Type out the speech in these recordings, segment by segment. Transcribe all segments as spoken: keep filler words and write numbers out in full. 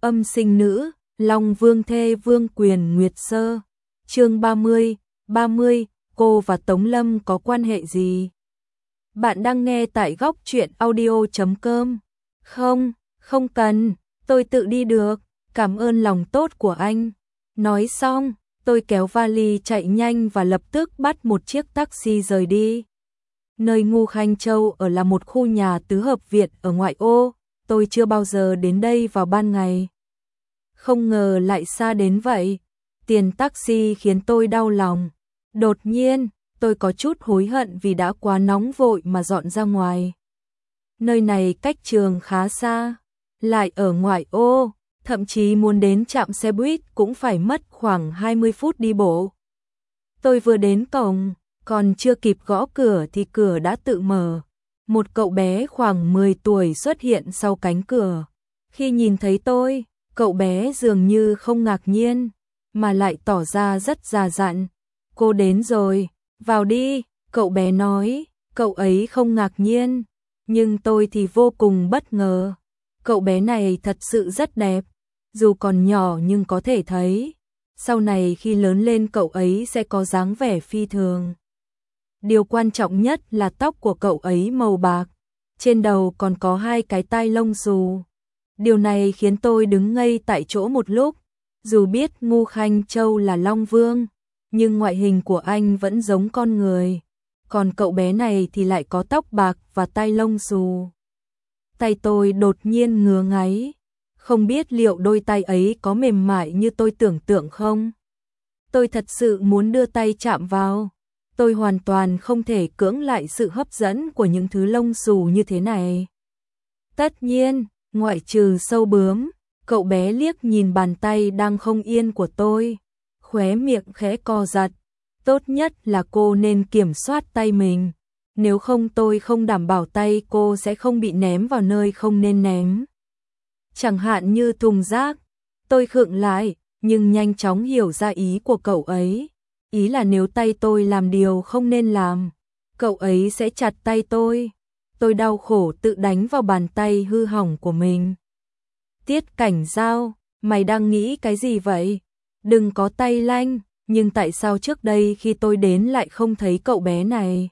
Âm sinh nữ, Long Vương thê Vương Quyền Nguyệt Sơ. Chương ba mươi, ba mươi, cô và Tống Lâm có quan hệ gì? Bạn đang nghe tại góc truyện audio chấm com. Không, không cần, tôi tự đi được, cảm ơn lòng tốt của anh. Nói xong, tôi kéo vali chạy nhanh và lập tức bắt một chiếc taxi rời đi. Nơi Ngô Khanh Châu ở là một khu nhà tứ hợp viện ở ngoại ô, tôi chưa bao giờ đến đây vào ban ngày. Không ngờ lại xa đến vậy, tiền taxi khiến tôi đau lòng. Đột nhiên, tôi có chút hối hận vì đã quá nóng vội mà dọn ra ngoài. Nơi này cách trường khá xa, lại ở ngoại ô, thậm chí muốn đến trạm xe buýt cũng phải mất khoảng hai mươi phút đi bộ. Tôi vừa đến cổng, còn chưa kịp gõ cửa thì cửa đã tự mở. Một cậu bé khoảng mười tuổi xuất hiện sau cánh cửa. Khi nhìn thấy tôi, cậu bé dường như không ngạc nhiên, mà lại tỏ ra rất già dặn. Cô đến rồi, vào đi, cậu bé nói. Cậu ấy không ngạc nhiên, nhưng tôi thì vô cùng bất ngờ. Cậu bé này thật sự rất đẹp, dù còn nhỏ nhưng có thể thấy, sau này khi lớn lên cậu ấy sẽ có dáng vẻ phi thường. Điều quan trọng nhất là tóc của cậu ấy màu bạc, trên đầu còn có hai cái tai lông xù. Điều này khiến tôi đứng ngây tại chỗ một lúc, dù biết Ngô Khanh Châu là Long Vương, nhưng ngoại hình của anh vẫn giống con người, còn cậu bé này thì lại có tóc bạc và tai lông xù. Tay tôi đột nhiên ngứa ngáy, không biết liệu đôi tay ấy có mềm mại như tôi tưởng tượng không? Tôi thật sự muốn đưa tay chạm vào. Tôi hoàn toàn không thể cưỡng lại sự hấp dẫn của những thứ lông xù như thế này. Tất nhiên, ngoại trừ sâu bướm, cậu bé liếc nhìn bàn tay đang không yên của tôi, khóe miệng khẽ co giật. Tốt nhất là cô nên kiểm soát tay mình, nếu không tôi không đảm bảo tay cô sẽ không bị ném vào nơi không nên ném. Chẳng hạn như thùng rác. Tôi khựng lại, nhưng nhanh chóng hiểu ra ý của cậu ấy. Ý là nếu tay tôi làm điều không nên làm, cậu ấy sẽ chặt tay tôi. Tôi đau khổ tự đánh vào bàn tay hư hỏng của mình. Tiết Cảnh Giao, mày đang nghĩ cái gì vậy? Đừng có tay lanh, nhưng tại sao trước đây khi tôi đến lại không thấy cậu bé này?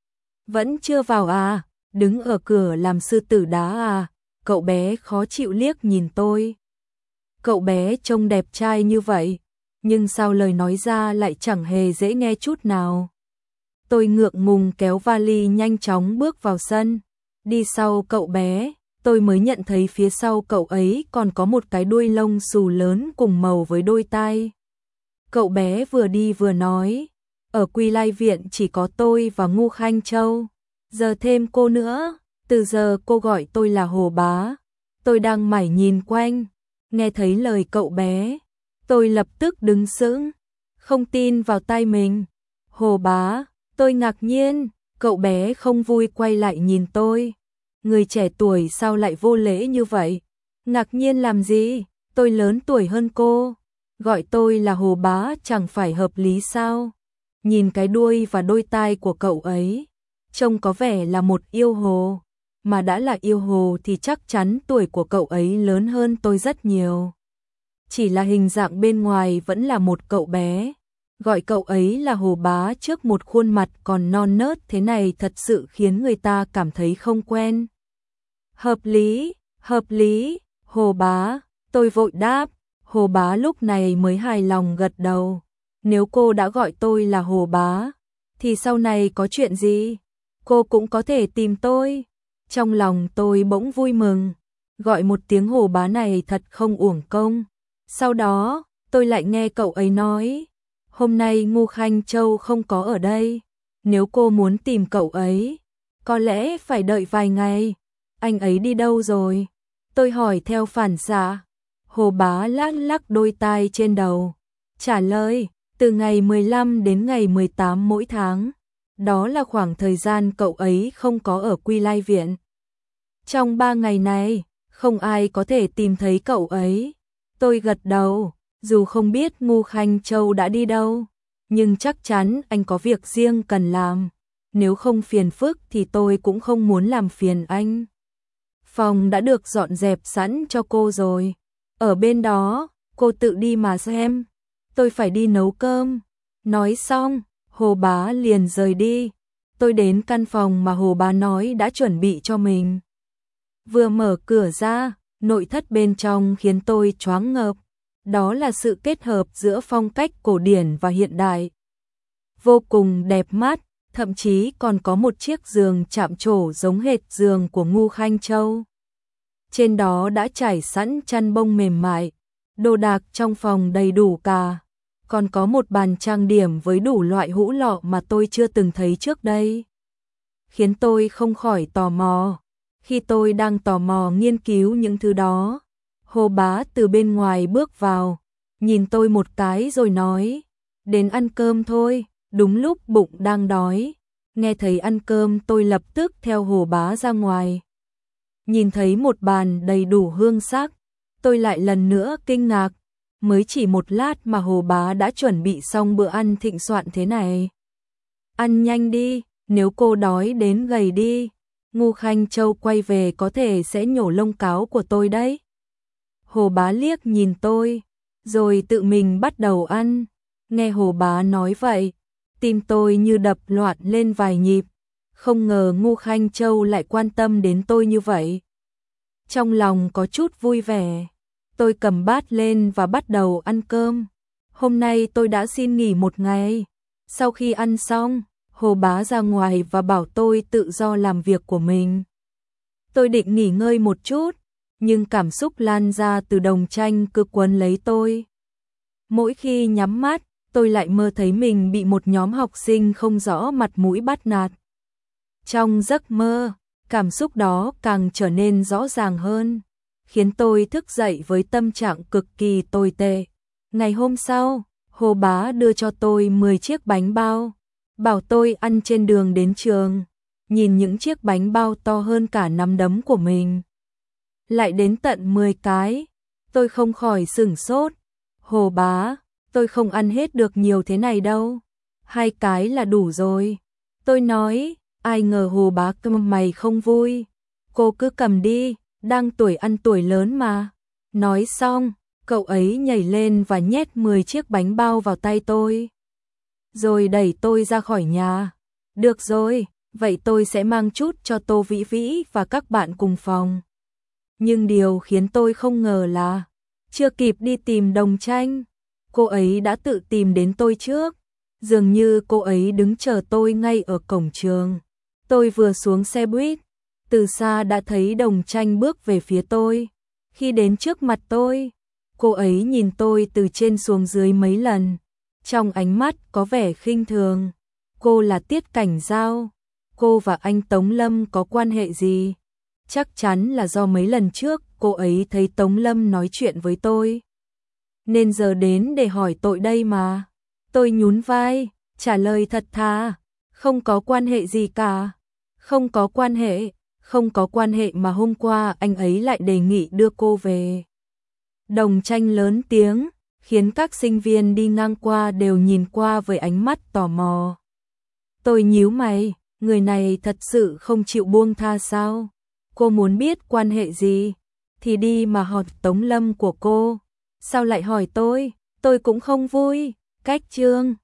Vẫn chưa vào à? Đứng ở cửa làm sư tử đá à? Cậu bé khó chịu liếc nhìn tôi. Cậu bé trông đẹp trai như vậy, nhưng sao lời nói ra lại chẳng hề dễ nghe chút nào. Tôi ngượng ngùng kéo vali nhanh chóng bước vào sân. Đi sau cậu bé, tôi mới nhận thấy phía sau cậu ấy còn có một cái đuôi lông xù lớn cùng màu với đôi tai. Cậu bé vừa đi vừa nói, ở Quy Lai Viện chỉ có tôi và Ngô Khanh Châu, giờ thêm cô nữa, từ giờ cô gọi tôi là Hồ Bá. Tôi đang mải nhìn quanh, nghe thấy lời cậu bé, tôi lập tức đứng sững, không tin vào tai mình. Hồ Bá, tôi ngạc nhiên, cậu bé không vui quay lại nhìn tôi. Người trẻ tuổi sao lại vô lễ như vậy? Ngạc nhiên làm gì? Tôi lớn tuổi hơn cô, gọi tôi là Hồ Bá chẳng phải hợp lý sao? Nhìn cái đuôi và đôi tai của cậu ấy, trông có vẻ là một yêu hồ, mà đã là yêu hồ thì chắc chắn tuổi của cậu ấy lớn hơn tôi rất nhiều. Chỉ là hình dạng bên ngoài vẫn là một cậu bé. Gọi cậu ấy là Hồ Bá trước một khuôn mặt còn non nớt thế này thật sự khiến người ta cảm thấy không quen. Hợp lý, hợp lý, Hồ Bá, tôi vội đáp. Hồ Bá lúc này mới hài lòng gật đầu. Nếu cô đã gọi tôi là Hồ Bá, thì sau này có chuyện gì, cô cũng có thể tìm tôi. Trong lòng tôi bỗng vui mừng, gọi một tiếng Hồ Bá này thật không uổng công. Sau đó, tôi lại nghe cậu ấy nói, hôm nay Ngô Khanh Châu không có ở đây, nếu cô muốn tìm cậu ấy, có lẽ phải đợi vài ngày. Anh ấy đi đâu rồi? Tôi hỏi theo phản xạ. Hồ Bá lắc lắc đôi tai trên đầu, trả lời, từ ngày mười lăm đến ngày mười tám mỗi tháng. Đó là khoảng thời gian cậu ấy không có ở Quy Lai Viện. Trong ba ngày này, không ai có thể tìm thấy cậu ấy. Tôi gật đầu, dù không biết Ngô Khanh Châu đã đi đâu, nhưng chắc chắn anh có việc riêng cần làm. Nếu không phiền phức thì tôi cũng không muốn làm phiền anh. Phòng đã được dọn dẹp sẵn cho cô rồi. Ở bên đó, cô tự đi mà xem, tôi phải đi nấu cơm. Nói xong, Hồ Bá liền rời đi. Tôi đến căn phòng mà Hồ Bá nói đã chuẩn bị cho mình. Vừa mở cửa ra, nội thất bên trong khiến tôi choáng ngợp. Đó là sự kết hợp giữa phong cách cổ điển và hiện đại. Vô cùng đẹp mắt, thậm chí còn có một chiếc giường chạm trổ giống hệt giường của Ngu Khanh Châu. Trên đó đã trải sẵn chăn bông mềm mại, đồ đạc trong phòng đầy đủ cả. Còn có một bàn trang điểm với đủ loại hũ lọ mà tôi chưa từng thấy trước đây. Khiến tôi không khỏi tò mò. Khi tôi đang tò mò nghiên cứu những thứ đó, Hồ Bá từ bên ngoài bước vào, nhìn tôi một cái rồi nói, đến ăn cơm thôi, đúng lúc bụng đang đói. Nghe thấy ăn cơm tôi lập tức theo Hồ Bá ra ngoài. Nhìn thấy một bàn đầy đủ hương sắc, tôi lại lần nữa kinh ngạc, mới chỉ một lát mà Hồ Bá đã chuẩn bị xong bữa ăn thịnh soạn thế này. Ăn nhanh đi, nếu cô đói đến gầy đi, Ngu Khanh Châu quay về có thể sẽ nhổ lông cáo của tôi đấy. Hồ Bá liếc nhìn tôi, rồi tự mình bắt đầu ăn. Nghe Hồ Bá nói vậy, tim tôi như đập loạn lên vài nhịp. Không ngờ Ngu Khanh Châu lại quan tâm đến tôi như vậy. Trong lòng có chút vui vẻ, tôi cầm bát lên và bắt đầu ăn cơm. Hôm nay tôi đã xin nghỉ một ngày. Sau khi ăn xong, Hồ Bá ra ngoài và bảo tôi tự do làm việc của mình. Tôi định nghỉ ngơi một chút, nhưng cảm xúc lan ra từ Đồng Tranh cứ quấn lấy tôi. Mỗi khi nhắm mắt, tôi lại mơ thấy mình bị một nhóm học sinh không rõ mặt mũi bắt nạt. Trong giấc mơ, cảm xúc đó càng trở nên rõ ràng hơn, khiến tôi thức dậy với tâm trạng cực kỳ tồi tệ. Ngày hôm sau, Hồ Bá đưa cho tôi mười chiếc bánh bao, bảo tôi ăn trên đường đến trường. Nhìn những chiếc bánh bao to hơn cả nắm đấm của mình, lại đến tận mười cái, tôi không khỏi sửng sốt. Hồ Bá, tôi không ăn hết được nhiều thế này đâu, hai cái là đủ rồi. Tôi nói, ai ngờ Hồ Bá câm mày không vui. Cô cứ cầm đi, đang tuổi ăn tuổi lớn mà. Nói xong, cậu ấy nhảy lên và nhét mười chiếc bánh bao vào tay tôi, rồi đẩy tôi ra khỏi nhà. Được rồi, vậy tôi sẽ mang chút cho Tô Vĩ Vĩ và các bạn cùng phòng. Nhưng điều khiến tôi không ngờ là, chưa kịp đi tìm Đồng Tranh, cô ấy đã tự tìm đến tôi trước. Dường như cô ấy đứng chờ tôi ngay ở cổng trường. Tôi vừa xuống xe buýt, từ xa đã thấy Đồng Tranh bước về phía tôi. Khi đến trước mặt tôi, cô ấy nhìn tôi từ trên xuống dưới mấy lần. Trong ánh mắt có vẻ khinh thường. Cô là Tiết Cảnh Giao. Cô và anh Tống Lâm có quan hệ gì? Chắc chắn là do mấy lần trước cô ấy thấy Tống Lâm nói chuyện với tôi, nên giờ đến để hỏi tội đây mà. Tôi nhún vai, trả lời thật thà, không có quan hệ gì cả. Không có quan hệ, không có quan hệ mà hôm qua anh ấy lại đề nghị đưa cô về. Đồng Tranh lớn tiếng, khiến các sinh viên đi ngang qua đều nhìn qua với ánh mắt tò mò. Tôi nhíu mày, người này thật sự không chịu buông tha sao? Cô muốn biết quan hệ gì thì đi mà hỏi Tống Lâm của cô. Sao lại hỏi tôi? Tôi cũng không vui. Cách chương